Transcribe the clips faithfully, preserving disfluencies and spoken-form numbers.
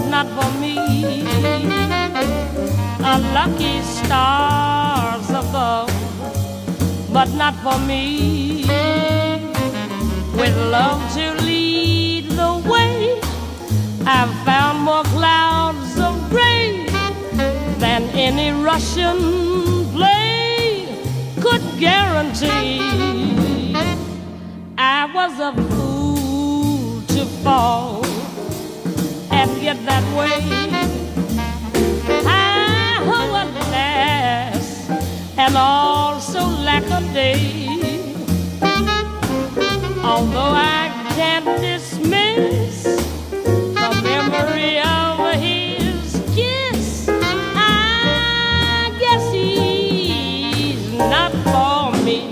not for me. A lucky stars above, but not for me. With love to lead the way, I've found more clouds of gray than any Russian play could guarantee. I was a fool to fall and get that way. I would last and also lack a day. Although I can't dismiss the memory of his kiss, I guess he's not for me.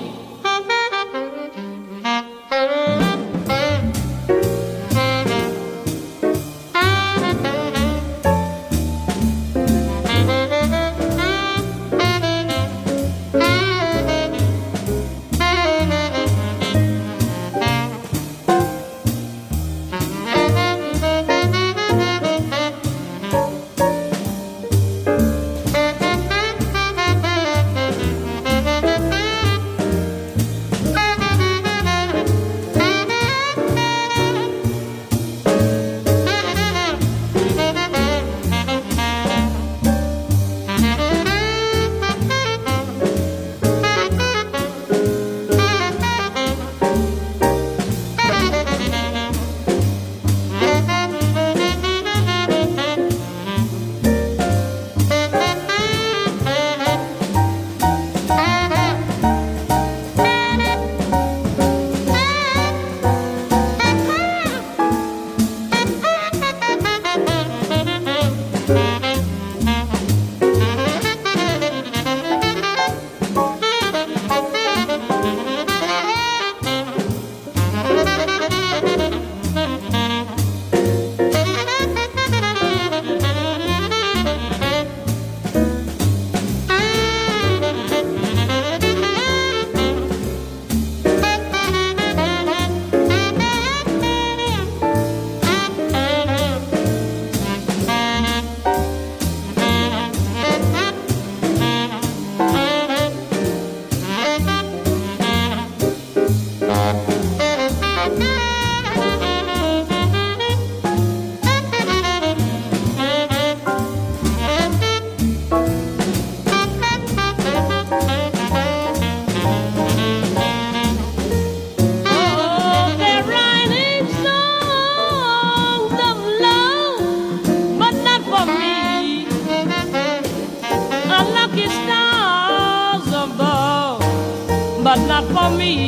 But not for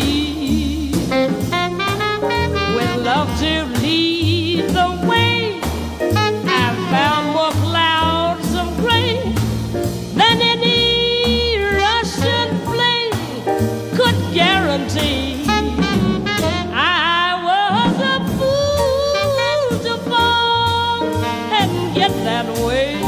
me. With love to lead the way, I've found more clouds of gray than any Russian play could guarantee. I was a fool to fall and get that way.